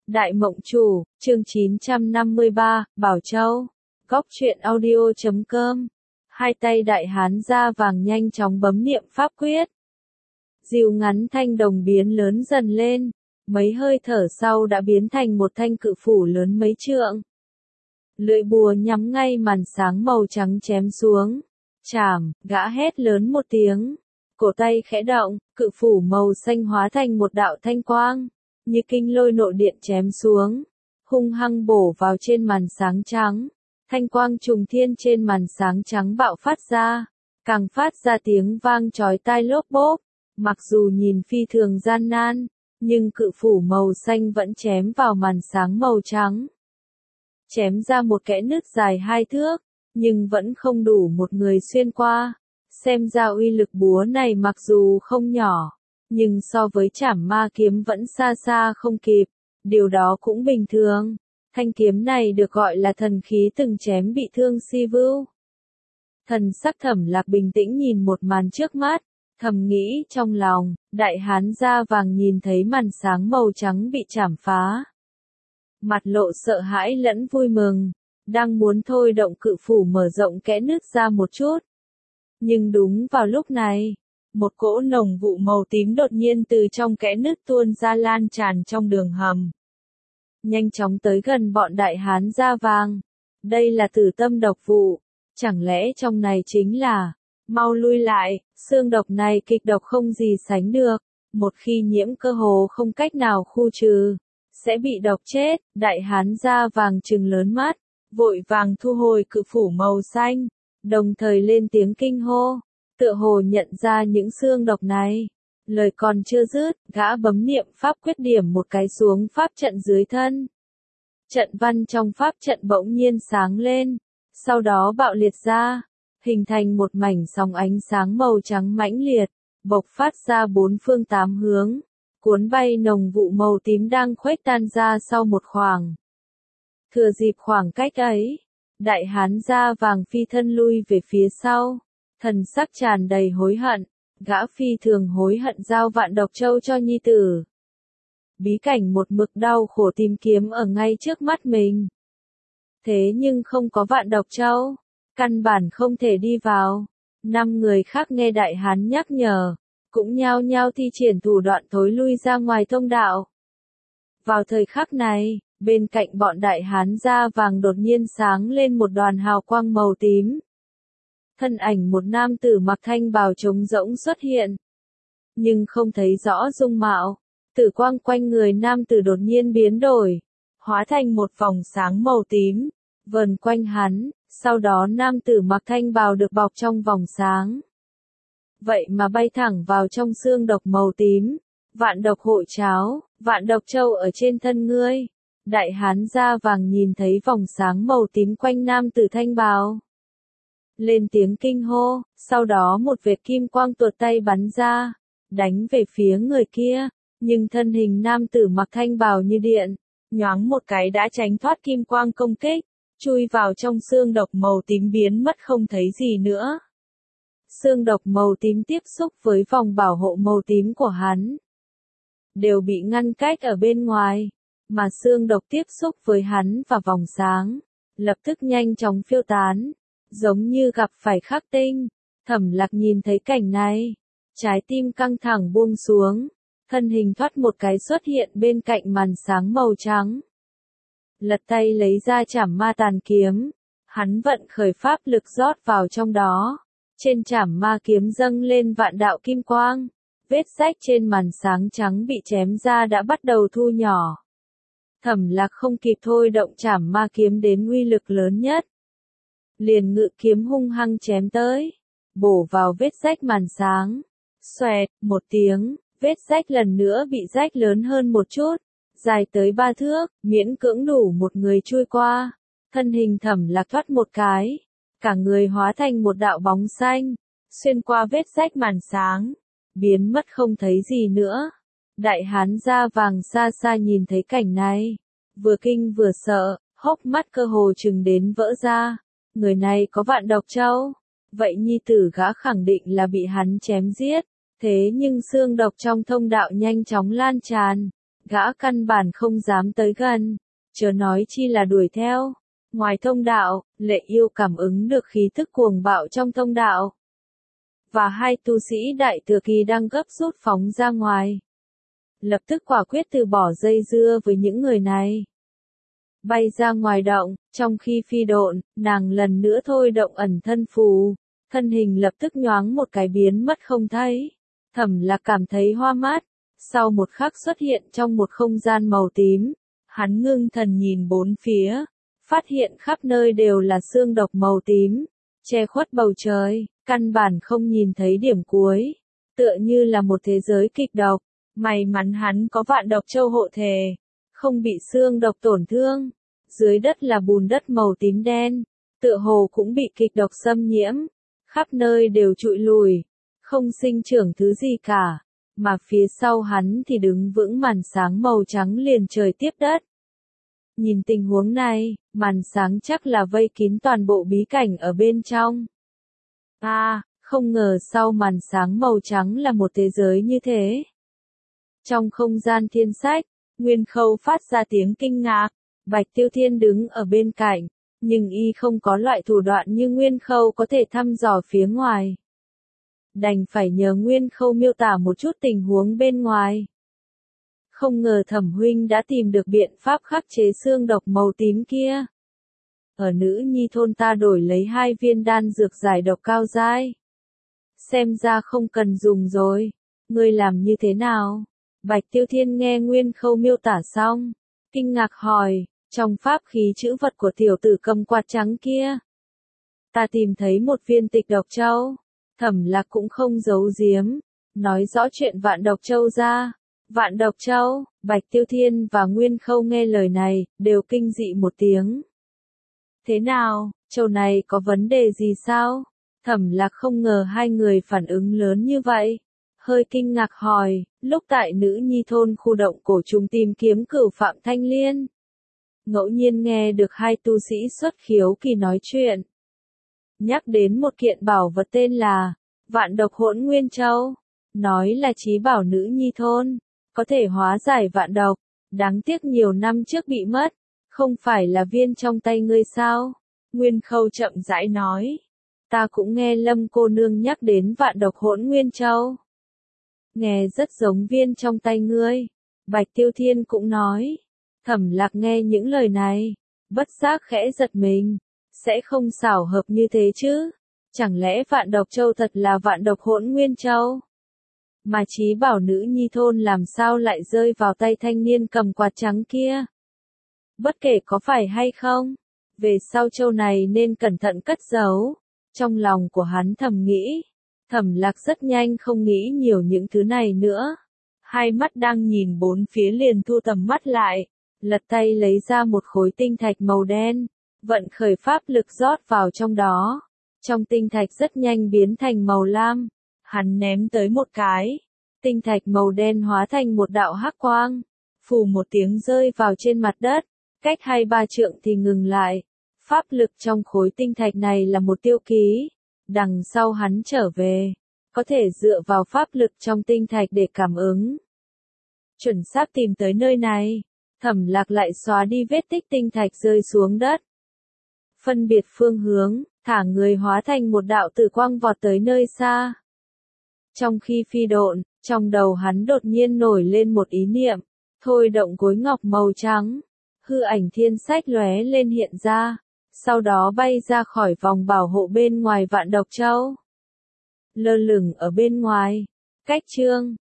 Đại Mộng Chủ, chương 953, Bảo Châu. Góc truyện audio.com. Hai tay đại hán da vàng nhanh chóng bấm niệm pháp quyết. Diều ngắn thanh đồng biến lớn dần lên, mấy hơi thở sau đã biến thành một thanh cự phủ lớn mấy trượng. Lưỡi búa nhắm ngay màn sáng màu trắng chém xuống. Chảm, gã hét lớn một tiếng. Cổ tay khẽ động, cự phủ màu xanh hóa thành một đạo thanh quang, như kinh lôi nội điện chém xuống, hung hăng bổ vào trên màn sáng trắng. Thanh quang trùng thiên trên màn sáng trắng bạo phát ra, càng phát ra tiếng vang chói tai lốp bốp. Mặc dù nhìn phi thường gian nan, nhưng cự phủ màu xanh vẫn chém vào màn sáng màu trắng. Chém ra một kẽ nứt dài 2 thước, nhưng vẫn không đủ một người xuyên qua. Xem ra uy lực búa này mặc dù không nhỏ, nhưng so với Trảm Ma kiếm vẫn xa xa không kịp. Điều đó cũng bình thường. Thanh kiếm này được gọi là thần khí từng chém bị thương Si Vưu. Thần sắc Thẩm Lạc bình tĩnh nhìn một màn trước mắt, thầm nghĩ trong lòng. Đại hán da vàng nhìn thấy màn sáng màu trắng bị chảm phá, mặt lộ sợ hãi lẫn vui mừng, đang muốn thôi động cự phủ mở rộng kẽ nứt ra một chút. Nhưng đúng vào lúc này, một cỗ nồng vụ màu tím đột nhiên từ trong kẽ nứt tuôn ra lan tràn trong đường hầm, nhanh chóng tới gần bọn đại hán da vàng. Đây là tử tâm độc vụ, chẳng lẽ trong này chính là... Mau lui lại, xương độc này kịch độc không gì sánh được, một khi nhiễm cơ hồ không cách nào khu trừ, sẽ bị độc chết. Đại hán da vàng trừng lớn mắt, vội vàng thu hồi cự phủ màu xanh, đồng thời lên tiếng kinh hô, tựa hồ nhận ra những xương độc này. Lời còn chưa dứt, gã bấm niệm pháp quyết điểm một cái xuống pháp trận dưới thân. Trận văn trong pháp trận bỗng nhiên sáng lên, sau đó bạo liệt ra, hình thành một mảnh sóng ánh sáng màu trắng mãnh liệt, bộc phát ra bốn phương tám hướng, cuốn bay nồng vụ màu tím đang khuếch tan ra sau một khoảng. Thừa dịp khoảng cách ấy, đại hán da vàng phi thân lui về phía sau, thần sắc tràn đầy hối hận. Gã phi thường hối hận giao Vạn Độc Châu cho nhi tử. Bí cảnh một mực đau khổ tìm kiếm ở ngay trước mắt mình. Thế nhưng không có Vạn Độc Châu, căn bản không thể đi vào. 5 người khác nghe đại hán nhắc nhở, cũng nhao nhao thi triển thủ đoạn thối lui ra ngoài thông đạo. Vào thời khắc này, bên cạnh bọn đại hán da vàng đột nhiên sáng lên một đoàn hào quang màu tím. Thân ảnh một nam tử mặc thanh bào trống rỗng xuất hiện, nhưng không thấy rõ dung mạo. Tử quang quanh người nam tử đột nhiên biến đổi, hóa thành một vòng sáng màu tím, vờn quanh hắn. Sau đó nam tử mặc thanh bào được bọc trong vòng sáng. Vậy mà bay thẳng vào trong xương độc màu tím. Vạn độc hội cháo, Vạn Độc Châu ở trên thân ngươi. Đại hán da vàng nhìn thấy vòng sáng màu tím quanh nam tử thanh bào, lên tiếng kinh hô, sau đó một vệt kim quang tuột tay bắn ra, đánh về phía người kia, nhưng thân hình nam tử mặc thanh bào như điện, nhoáng một cái đã tránh thoát kim quang công kích, chui vào trong xương độc màu tím biến mất không thấy gì nữa. Xương độc màu tím tiếp xúc với vòng bảo hộ màu tím của hắn, đều bị ngăn cách ở bên ngoài, mà xương độc tiếp xúc với hắn và vòng sáng, lập tức nhanh chóng phiêu tán. Giống như gặp phải khắc tinh. Thẩm Lạc nhìn thấy cảnh này, trái tim căng thẳng buông xuống, thân hình thoát một cái xuất hiện bên cạnh màn sáng màu trắng. Lật tay lấy ra Trảm Ma tàn kiếm, hắn vận khởi pháp lực rót vào trong đó, trên Trảm Ma kiếm dâng lên vạn đạo kim quang, vết rách trên màn sáng trắng bị chém ra đã bắt đầu thu nhỏ. Thẩm Lạc không kịp thôi động Trảm Ma kiếm đến uy lực lớn nhất, liền ngự kiếm hung hăng chém tới, bổ vào vết rách màn sáng. Xoẹt, một tiếng, vết rách lần nữa bị rách lớn hơn một chút, dài tới 3 thước, miễn cưỡng đủ một người chui qua. Thân hình Thẩm Lạc thoát một cái, cả người hóa thành một đạo bóng xanh, xuyên qua vết rách màn sáng, biến mất không thấy gì nữa. Đại hán da vàng xa xa nhìn thấy cảnh này, vừa kinh vừa sợ, hốc mắt cơ hồ chừng đến vỡ ra. Người này có Vạn Độc Châu, vậy nhi tử gã khẳng định là bị hắn chém giết. Thế nhưng xương độc trong thông đạo nhanh chóng lan tràn, gã căn bản không dám tới gần, chớ nói chi là đuổi theo. Ngoài thông đạo, Lệ Yêu cảm ứng được khí tức cuồng bạo trong thông đạo. Và hai tu sĩ đại thừa kỳ đang gấp rút phóng ra ngoài. Lập tức quả quyết từ bỏ dây dưa với những người này. Bay ra ngoài động, trong khi phi độn, nàng lần nữa thôi động ẩn thân phù. Thân hình lập tức nhoáng một cái biến mất không thấy. Thẩm Lạc cảm thấy hoa mát. Sau một khắc xuất hiện trong một không gian màu tím. Hắn ngưng thần nhìn bốn phía. Phát hiện khắp nơi đều là xương độc màu tím. Che khuất bầu trời, căn bản không nhìn thấy điểm cuối. Tựa như là một thế giới kịch độc. May mắn hắn có vạn độc châu hộ thể. Không bị xương độc tổn thương. Dưới đất là bùn đất màu tím đen. Tựa hồ cũng bị kịch độc xâm nhiễm. Khắp nơi đều trụi lùi. Không sinh trưởng thứ gì cả. Mà phía sau hắn thì đứng vững màn sáng màu trắng liền trời tiếp đất. Nhìn tình huống này, màn sáng chắc là vây kín toàn bộ bí cảnh ở bên trong. Không ngờ sau màn sáng màu trắng là một thế giới như thế. Trong không gian thiên sách, Nguyên Khâu phát ra tiếng kinh ngạc. Bạch Tiêu Thiên đứng ở bên cạnh, nhưng y không có loại thủ đoạn như Nguyên Khâu có thể thăm dò phía ngoài. Đành phải nhờ Nguyên Khâu miêu tả một chút tình huống bên ngoài. Không ngờ Thẩm huynh đã tìm được biện pháp khắc chế xương độc màu tím kia. Ở Nữ Nhi thôn ta đổi lấy 2 viên đan dược giải độc cao giai. Xem ra không cần dùng rồi. Ngươi làm như thế nào? Bạch Tiêu Thiên nghe Nguyên Khâu miêu tả xong, kinh ngạc hỏi, trong pháp khí chữ vật của tiểu tử cầm quạt trắng kia. Ta tìm thấy một viên tịch độc châu. Thẩm Lạc cũng không giấu giếm, nói rõ chuyện vạn độc châu ra. Vạn độc châu, Bạch Tiêu Thiên và Nguyên Khâu nghe lời này, đều kinh dị một tiếng. Thế nào, châu này có vấn đề gì sao? Thẩm Lạc không ngờ hai người phản ứng lớn như vậy. Hơi kinh ngạc hỏi, lúc tại Nữ Nhi thôn khu động cổ trùng tìm kiếm cửu Phạm Thanh Liên. Ngẫu nhiên nghe được hai tu sĩ xuất khiếu kỳ nói chuyện. Nhắc đến một kiện bảo vật tên là Vạn độc hỗn nguyên châu. Nói là chí bảo Nữ Nhi thôn. Có thể hóa giải vạn độc. Đáng tiếc nhiều năm trước bị mất. Không phải là viên trong tay ngươi sao? Nguyên Khâu chậm rãi nói. Ta cũng nghe Lâm cô nương nhắc đến vạn độc hỗn nguyên châu. Nghe rất giống viên trong tay ngươi. Bạch Tiêu Thiên cũng nói. Thẩm Lạc nghe những lời này. Bất giác khẽ giật mình. Sẽ không xảo hợp như thế chứ. Chẳng lẽ vạn độc châu thật là vạn độc hỗn nguyên châu? Mà chí bảo Nữ Nhi thôn làm sao lại rơi vào tay thanh niên cầm quạt trắng kia? Bất kể có phải hay không, về sau châu này nên cẩn thận cất giấu. Trong lòng của hắn thầm nghĩ. Thẩm Lạc rất nhanh không nghĩ nhiều những thứ này nữa. Hai mắt đang nhìn bốn phía liền thu tầm mắt lại. Lật tay lấy ra một khối tinh thạch màu đen. Vận khởi pháp lực rót vào trong đó. Trong tinh thạch rất nhanh biến thành màu lam. Hắn ném tới một cái. Tinh thạch màu đen hóa thành một đạo hắc quang. Phù một tiếng rơi vào trên mặt đất. Cách 2-3 trượng thì ngừng lại. Pháp lực trong khối tinh thạch này là một tiêu ký. Đằng sau hắn trở về. Có thể dựa vào pháp lực trong tinh thạch để cảm ứng. Chuẩn xác tìm tới nơi này. Thẩm Lạc lại xóa đi vết tích tinh thạch rơi xuống đất. Phân biệt phương hướng, thả người hóa thành một đạo tử quang vọt tới nơi xa. Trong khi phi độn, trong đầu hắn đột nhiên nổi lên một ý niệm, thôi động gối ngọc màu trắng. Hư ảnh thiên sách lóe lên hiện ra, sau đó bay ra khỏi vòng bảo hộ bên ngoài vạn độc châu. Lơ lửng ở bên ngoài, cách chương